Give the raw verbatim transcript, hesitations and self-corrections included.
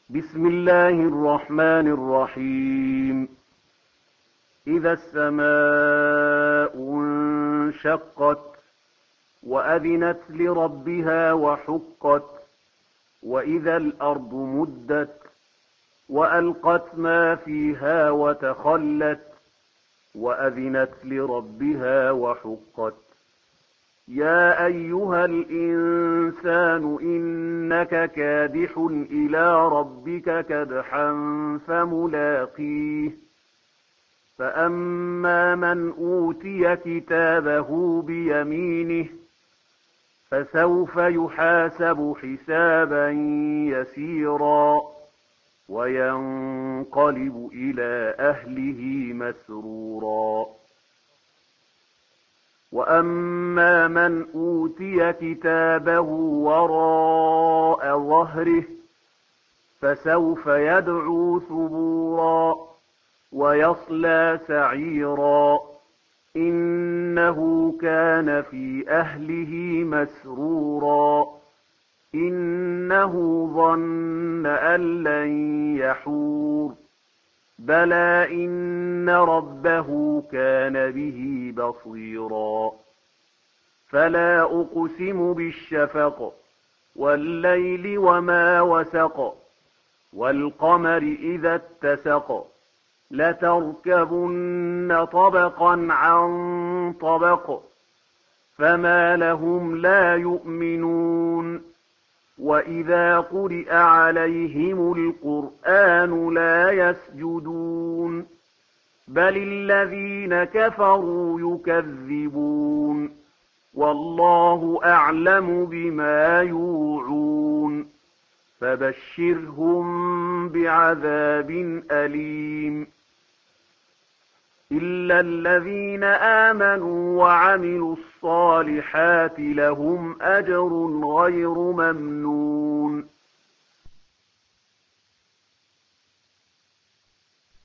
بسم الله الرحمن الرحيم. إذا السماء انشقت وأذنت لربها وحقت وإذا الأرض مدت وألقت ما فيها وتخلت وأذنت لربها وحقت. يا أيها الإنسان إنك كادح إلى ربك كدحا فملاقيه. فأما من أوتي كتابه بيمينه فسوف يحاسب حسابا يسيرا وينقلب إلى أهله مسرورا. وأما من أوتي كتابه وراء ظهره فسوف يدعو ثبورا ويصلى سعيرا إنه كان في أهله مسرورا إنه ظن أن لن يحور بلى إن ربه كان به بصيرا. فلا أقسم بالشفق والليل وما وسق والقمر إذا اتسق لتركبن طبقا عن طبق فما لهم لا يؤمنون. وإذا قرئ عليهم القرآن لا يسجدون بل الذين كفروا يكذبون والله أعلم بما يوعون فبشرهم بعذاب أليم. إلا الذين آمنوا وعملوا الصالحات لهم أجر غير ممنون